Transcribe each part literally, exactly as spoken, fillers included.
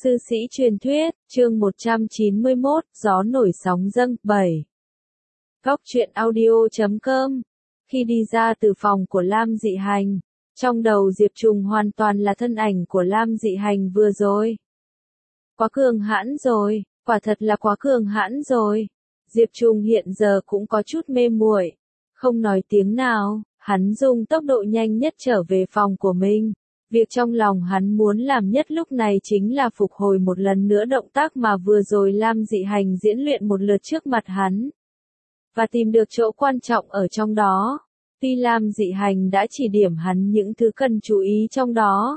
Sư sĩ truyền thuyết, chương một trăm chín mươi mốt, gió nổi sóng dâng, bảy. Góc truyện audio chấm com. Khi đi ra từ phòng của Lam Dị Hành, trong đầu Diệp Trùng hoàn toàn là thân ảnh của Lam Dị Hành vừa rồi. Quá cường hãn rồi, quả thật là quá cường hãn rồi. Diệp Trùng hiện giờ cũng có chút mê muội, không nói tiếng nào, hắn dùng tốc độ nhanh nhất trở về phòng của mình. Việc trong lòng hắn muốn làm nhất lúc này chính là phục hồi một lần nữa động tác mà vừa rồi Lam Dị Hành diễn luyện một lượt trước mặt hắn. Và tìm được chỗ quan trọng ở trong đó. Tuy Lam Dị Hành đã chỉ điểm hắn những thứ cần chú ý trong đó.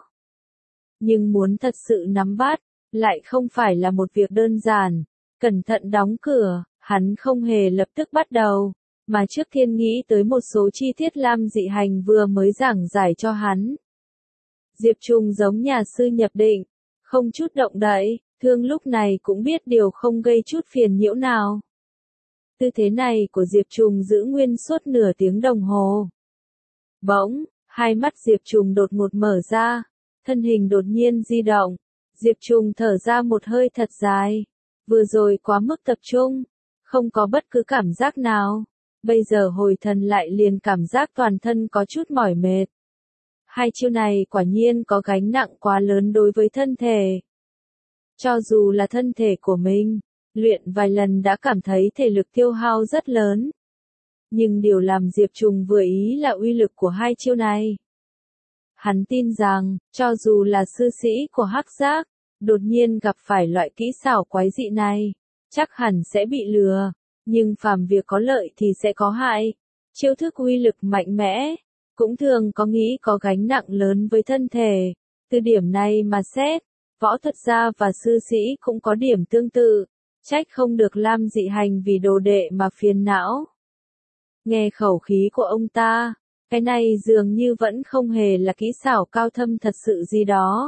Nhưng muốn thật sự nắm bắt, lại không phải là một việc đơn giản. Cẩn thận đóng cửa, hắn không hề lập tức bắt đầu, mà trước tiên nghĩ tới một số chi tiết Lam Dị Hành vừa mới giảng giải cho hắn. Diệp Trùng giống nhà sư nhập định, không chút động đậy, thương lúc này cũng biết điều không gây chút phiền nhiễu nào. Tư thế này của Diệp Trùng giữ nguyên suốt nửa tiếng đồng hồ. Bỗng, hai mắt Diệp Trùng đột ngột mở ra, thân hình đột nhiên di động. Diệp Trùng thở ra một hơi thật dài. Vừa rồi quá mức tập trung, không có bất cứ cảm giác nào. Bây giờ hồi thần lại liền cảm giác toàn thân có chút mỏi mệt. Hai chiêu này quả nhiên có gánh nặng quá lớn đối với thân thể. Cho dù là thân thể của mình, luyện vài lần đã cảm thấy thể lực tiêu hao rất lớn. Nhưng điều làm Diệp Trùng vừa ý là uy lực của hai chiêu này. Hắn tin rằng, cho dù là sư sĩ của Hắc Giác, đột nhiên gặp phải loại kỹ xảo quái dị này, chắc hẳn sẽ bị lừa, nhưng phàm việc có lợi thì sẽ có hại. Chiêu thức uy lực mạnh mẽ, cũng thường có nghĩ có gánh nặng lớn với thân thể. Từ điểm này mà xét, võ thuật gia và sư sĩ cũng có điểm tương tự, trách không được Lam Dị Hành vì đồ đệ mà phiền não. Nghe khẩu khí của ông ta, cái này dường như vẫn không hề là kỹ xảo cao thâm thật sự gì đó.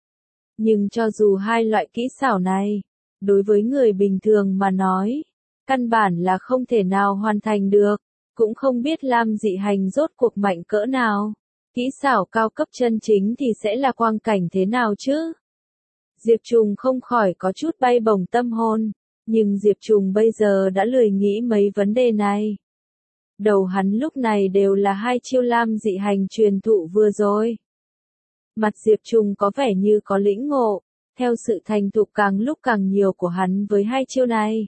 Nhưng cho dù hai loại kỹ xảo này, đối với người bình thường mà nói, căn bản là không thể nào hoàn thành được. Cũng không biết Lam Dị Hành rốt cuộc mạnh cỡ nào. Kỹ xảo cao cấp chân chính thì sẽ là quang cảnh thế nào chứ? Diệp Trùng không khỏi có chút bay bổng tâm hồn. Nhưng Diệp Trùng bây giờ đã lười nghĩ mấy vấn đề này. Đầu hắn lúc này đều là hai chiêu Lam Dị Hành truyền thụ vừa rồi. Mặt Diệp Trùng có vẻ như có lĩnh ngộ, theo sự thành thục càng lúc càng nhiều của hắn với hai chiêu này.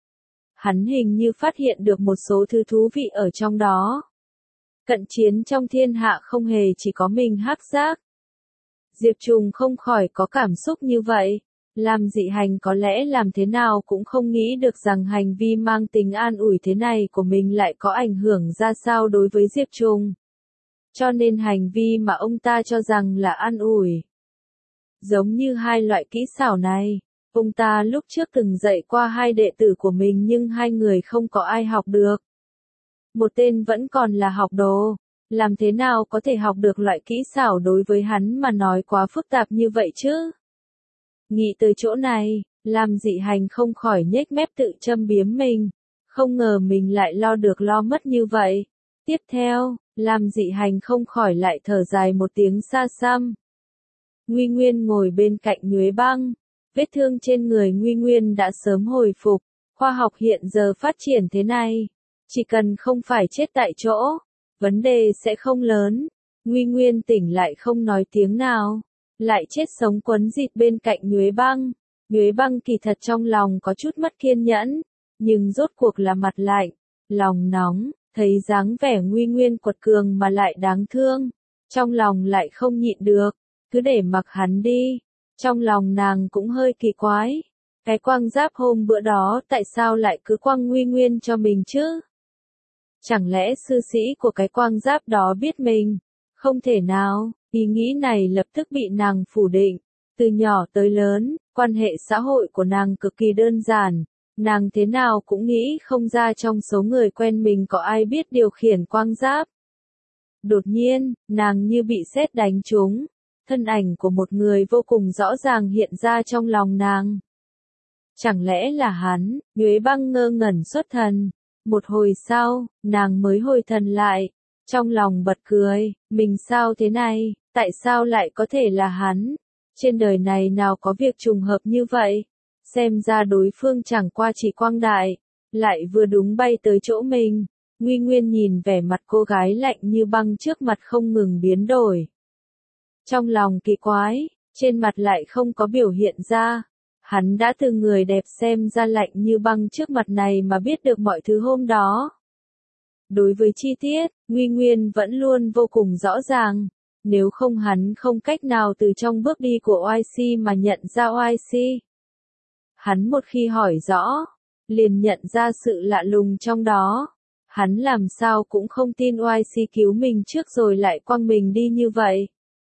Hắn hình như phát hiện được một số thứ thú vị ở trong đó. Cận chiến trong thiên hạ không hề chỉ có mình Hắc Giác. Diệp Trùng không khỏi có cảm xúc như vậy. Lam Dị Hành có lẽ làm thế nào cũng không nghĩ được rằng hành vi mang tính an ủi thế này của mình lại có ảnh hưởng ra sao đối với Diệp Trùng. Cho nên hành vi mà ông ta cho rằng là an ủi. Giống như hai loại kỹ xảo này. Ông ta lúc trước từng dạy qua hai đệ tử của mình nhưng hai người không có ai học được. Một tên vẫn còn là học đồ, làm thế nào có thể học được loại kỹ xảo đối với hắn mà nói quá phức tạp như vậy chứ? Nghĩ tới chỗ này, Lam Dị Hành không khỏi nhếch mép tự châm biếm mình, không ngờ mình lại lo được lo mất như vậy. Tiếp theo, Lam Dị Hành không khỏi lại thở dài một tiếng xa xăm. Nguy Nguyên ngồi bên cạnh Nhuế Băng. Vết thương trên người Nguy Nguyên đã sớm hồi phục, khoa học hiện giờ phát triển thế này, chỉ cần không phải chết tại chỗ, vấn đề sẽ không lớn. Nguy Nguyên tỉnh lại không nói tiếng nào, lại chết sống quấn rịt bên cạnh Nhuế Băng. Nhuế Băng kỳ thật trong lòng có chút mất kiên nhẫn, nhưng rốt cuộc là mặt lạnh, lòng nóng, thấy dáng vẻ Nguy Nguyên quật cường mà lại đáng thương, trong lòng lại không nhịn được, cứ để mặc hắn đi. Trong lòng nàng cũng hơi kỳ quái. Cái quang giáp hôm bữa đó tại sao lại cứ quăng Nguy Nguyên cho mình chứ? Chẳng lẽ sư sĩ của cái quang giáp đó biết mình? Không thể nào, ý nghĩ này lập tức bị nàng phủ định. Từ nhỏ tới lớn, quan hệ xã hội của nàng cực kỳ đơn giản. Nàng thế nào cũng nghĩ không ra trong số người quen mình có ai biết điều khiển quang giáp. Đột nhiên, nàng như bị sét đánh trúng. Thân ảnh của một người vô cùng rõ ràng hiện ra trong lòng nàng. Chẳng lẽ là hắn? Nhuế Băng ngơ ngẩn xuất thần. Một hồi sau, nàng mới hồi thần lại. Trong lòng bật cười, mình sao thế này, tại sao lại có thể là hắn? Trên đời này nào có việc trùng hợp như vậy, xem ra đối phương chẳng qua chỉ quang đại, lại vừa đúng bay tới chỗ mình. Nguy Nguyên nhìn vẻ mặt cô gái lạnh như băng trước mặt không ngừng biến đổi. Trong lòng kỳ quái, trên mặt lại không có biểu hiện ra. Hắn đã từ người đẹp xem ra lạnh như băng trước mặt này mà biết được mọi thứ hôm đó. Đối với chi tiết, Nguy Nguyên vẫn luôn vô cùng rõ ràng. Nếu không hắn không cách nào từ trong bước đi của oai si mà nhận ra oai si. Hắn một khi hỏi rõ, liền nhận ra sự lạ lùng trong đó. Hắn làm sao cũng không tin oai si cứu mình trước rồi lại quăng mình đi như vậy.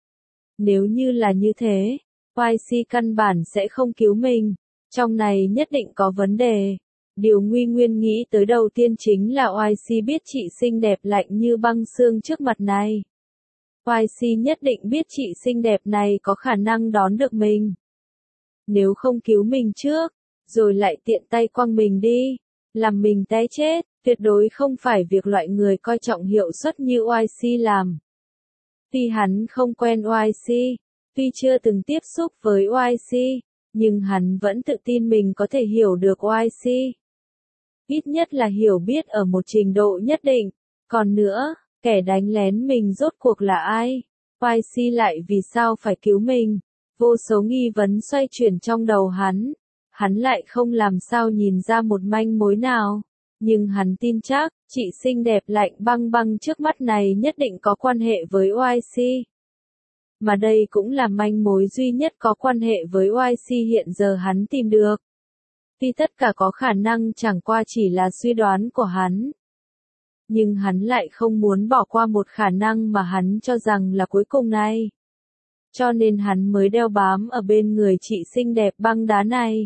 Nếu như là như thế, oai si căn bản sẽ không cứu mình. Trong này nhất định có vấn đề. Điều Nguy Nguyên nghĩ tới đầu tiên chính là oai si biết chị xinh đẹp lạnh như băng xương trước mặt này. oai si nhất định biết chị xinh đẹp này có khả năng đón được mình. Nếu không cứu mình trước, rồi lại tiện tay quăng mình đi, làm mình té chết, tuyệt đối không phải việc loại người coi trọng hiệu suất như oai si làm. Tuy hắn không quen oai si, tuy chưa từng tiếp xúc với oai si, nhưng hắn vẫn tự tin mình có thể hiểu được oai si. Ít nhất là hiểu biết ở một trình độ nhất định. Còn nữa, kẻ đánh lén mình rốt cuộc là ai? oai si lại vì sao phải cứu mình? Vô số nghi vấn xoay chuyển trong đầu hắn. Hắn lại không làm sao nhìn ra một manh mối nào. Nhưng hắn tin chắc, chị xinh đẹp lạnh băng băng trước mắt này nhất định có quan hệ với oai si. Mà đây cũng là manh mối duy nhất có quan hệ với oai si hiện giờ hắn tìm được. Tuy tất cả có khả năng chẳng qua chỉ là suy đoán của hắn. Nhưng hắn lại không muốn bỏ qua một khả năng mà hắn cho rằng là cuối cùng này. Cho nên hắn mới đeo bám ở bên người chị xinh đẹp băng đá này.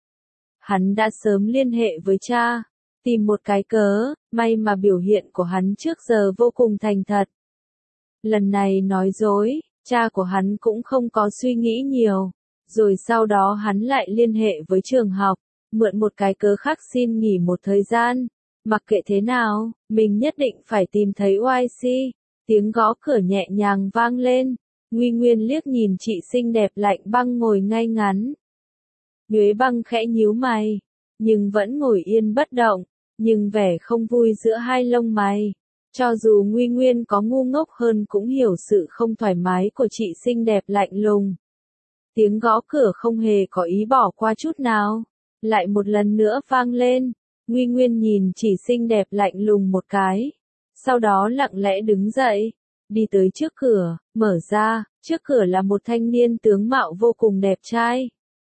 Hắn đã sớm liên hệ với cha, tìm một cái cớ, may mà biểu hiện của hắn trước giờ vô cùng thành thật. Lần này nói dối, cha của hắn cũng không có suy nghĩ nhiều, rồi sau đó hắn lại liên hệ với trường học, mượn một cái cớ khác xin nghỉ một thời gian. Mặc kệ thế nào, mình nhất định phải tìm thấy oai si. Tiếng gõ cửa nhẹ nhàng vang lên. Nguy Nguyên liếc nhìn chị xinh đẹp lạnh băng ngồi ngay ngắn. Nhuế Băng khẽ nhíu mày, nhưng vẫn ngồi yên bất động, nhưng vẻ không vui giữa hai lông mày. Cho dù Nguy Nguyên có ngu ngốc hơn cũng hiểu sự không thoải mái của chị xinh đẹp lạnh lùng. Tiếng gõ cửa không hề có ý bỏ qua chút nào. Lại một lần nữa vang lên. Nguy Nguyên nhìn chị xinh đẹp lạnh lùng một cái. Sau đó lặng lẽ đứng dậy, đi tới trước cửa, mở ra, trước cửa là một thanh niên tướng mạo vô cùng đẹp trai.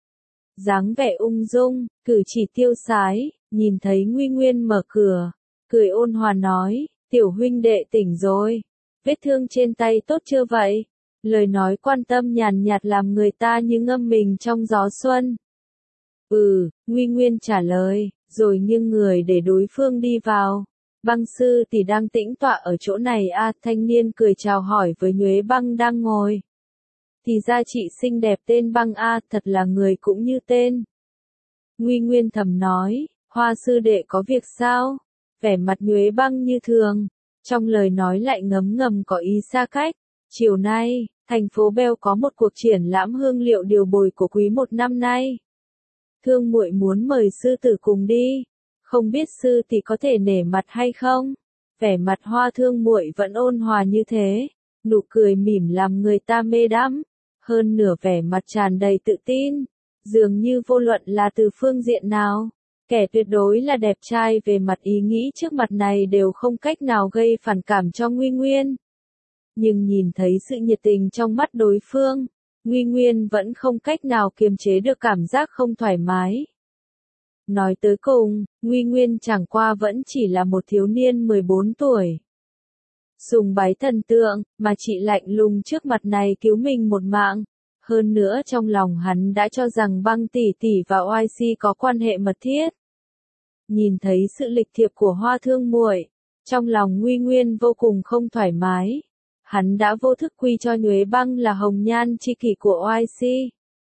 Dáng vẻ ung dung, cử chỉ tiêu sái, nhìn thấy Nguy Nguyên mở cửa, cười ôn hòa nói, tiểu huynh đệ tỉnh rồi, vết thương trên tay tốt chưa vậy? Lời nói quan tâm nhàn nhạt làm người ta như ngâm mình trong gió xuân. Ừ, Nguy Nguyên trả lời, rồi nghiêng người để đối phương đi vào. Băng sư tỷ đang tĩnh tọa ở chỗ này à, thanh niên cười chào hỏi với Nhuế Băng đang ngồi. Thì ra chị xinh đẹp tên Băng a, thật là người cũng như tên. Nguy Nguyên thầm nói, Hoa sư đệ có việc sao? Vẻ mặt Nhuế Băng như thường, trong lời nói lại ngấm ngầm có ý xa cách. Chiều nay, thành phố Beo có một cuộc triển lãm hương liệu điều bồi của quý một năm nay. Thương muội muốn mời sư tử cùng đi, không biết sư tỷ có thể nể mặt hay không? Vẻ mặt Hoa Thương muội vẫn ôn hòa như thế, nụ cười mỉm làm người ta mê đắm, hơn nửa vẻ mặt tràn đầy tự tin, dường như vô luận là từ phương diện nào, kẻ tuyệt đối là đẹp trai về mặt ý nghĩ trước mặt này đều không cách nào gây phản cảm cho Nguy Nguyên. Nhưng nhìn thấy sự nhiệt tình trong mắt đối phương, Nguy Nguyên vẫn không cách nào kiềm chế được cảm giác không thoải mái. Nói tới cùng, Nguy Nguyên chẳng qua vẫn chỉ là một thiếu niên mười bốn tuổi. Sùng bái thần tượng, mà chị lạnh lùng trước mặt này cứu mình một mạng. Hơn nữa trong lòng hắn đã cho rằng Băng tỷ tỷ và oai si có quan hệ mật thiết. Nhìn thấy sự lịch thiệp của Hoa Thương muội, trong lòng Nguy Nguyên vô cùng không thoải mái. Hắn đã vô thức quy cho Nhuế Băng là hồng nhan chi kỷ của oai si.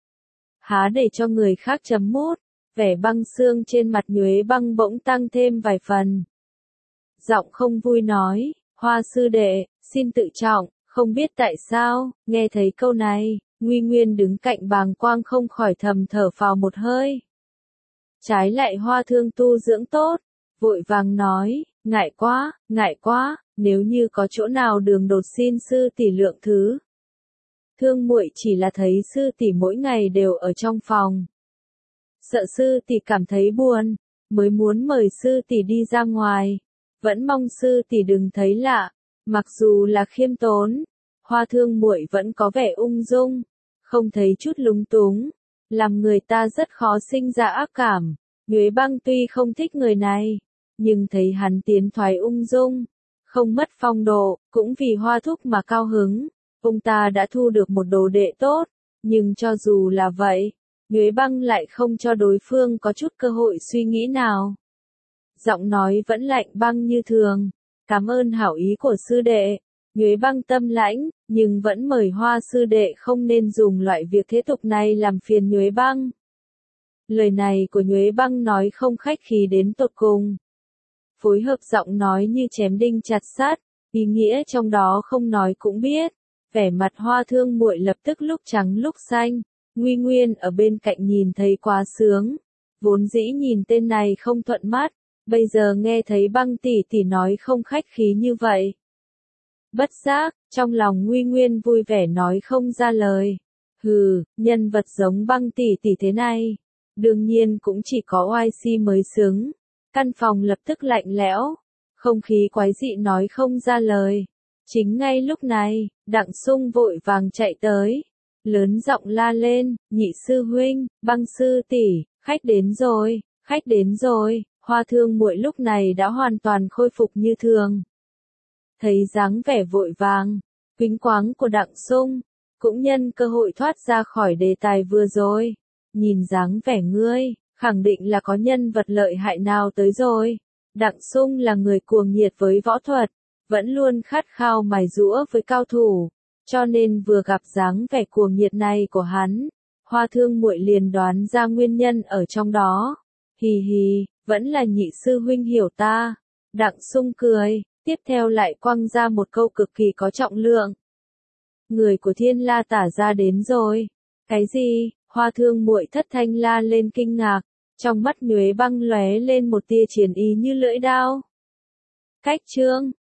Há để cho người khác chấm mút, vẻ băng xương trên mặt Nhuế Băng bỗng tăng thêm vài phần. Giọng không vui nói, Hoa sư đệ, xin tự trọng, không biết tại sao, nghe thấy câu này, Nguy Nguyên đứng cạnh bàng quang không khỏi thầm thở phào một hơi. Trái lại Hoa Thương tu dưỡng tốt, vội vàng nói, ngại quá, ngại quá, nếu như có chỗ nào đường đột xin sư tỷ lượng thứ. Thương muội chỉ là thấy sư tỷ mỗi ngày đều ở trong phòng. Sợ sư tỷ cảm thấy buồn, mới muốn mời sư tỷ đi ra ngoài. Vẫn mong sư tỷ đừng thấy lạ, mặc dù là khiêm tốn, Hoa Thương muội vẫn có vẻ ung dung, không thấy chút lúng túng, làm người ta rất khó sinh ra ác cảm. Nhuế Băng tuy không thích người này, nhưng thấy hắn tiến thoái ung dung, không mất phong độ, cũng vì Hoa thúc mà cao hứng. Ông ta đã thu được một đồ đệ tốt, nhưng cho dù là vậy, Nhuế Băng lại không cho đối phương có chút cơ hội suy nghĩ nào. Giọng nói vẫn lạnh băng như thường, cảm ơn hảo ý của sư đệ. Nhuế Băng tâm lãnh, nhưng vẫn mời Hoa sư đệ không nên dùng loại việc thế tục này làm phiền Nhuế Băng. Lời này của Nhuế Băng nói không khách khí đến tột cùng. Phối hợp giọng nói như chém đinh chặt sắt, ý nghĩa trong đó không nói cũng biết. Vẻ mặt Hoa Thương muội lập tức lúc trắng lúc xanh, Nguy Nguyên ở bên cạnh nhìn thấy quá sướng, vốn dĩ nhìn tên này không thuận mắt, bây giờ nghe thấy Băng tỷ tỷ nói không khách khí như vậy. Bất giác, trong lòng Nguy Nguyên vui vẻ nói không ra lời. Hừ, nhân vật giống Băng tỷ tỷ thế này, đương nhiên cũng chỉ có oai si mới xứng. Căn phòng lập tức lạnh lẽo, không khí quái dị nói không ra lời. Chính ngay lúc này, Đặng Sung vội vàng chạy tới, lớn giọng la lên, nhị sư huynh, Băng sư tỷ, khách đến rồi, khách đến rồi. Hoa Thương muội lúc này đã hoàn toàn khôi phục như thường. Thấy dáng vẻ vội vàng, quĩnh quáng của Đặng Sung, cũng nhân cơ hội thoát ra khỏi đề tài vừa rồi. Nhìn dáng vẻ ngươi, khẳng định là có nhân vật lợi hại nào tới rồi. Đặng Sung là người cuồng nhiệt với võ thuật, vẫn luôn khát khao mài giũa với cao thủ, cho nên vừa gặp dáng vẻ cuồng nhiệt này của hắn, Hoa Thương muội liền đoán ra nguyên nhân ở trong đó. Hì hì, vẫn là nhị sư huynh hiểu ta. Đặng Sung cười, tiếp theo lại quăng ra một câu cực kỳ có trọng lượng. Người của Thiên La Tả gia đến rồi. Cái gì? Hoa Thương muội thất thanh la lên kinh ngạc, trong mắt Nhuế Băng lóe lên một tia chiến ý như lưỡi đao. Cách chương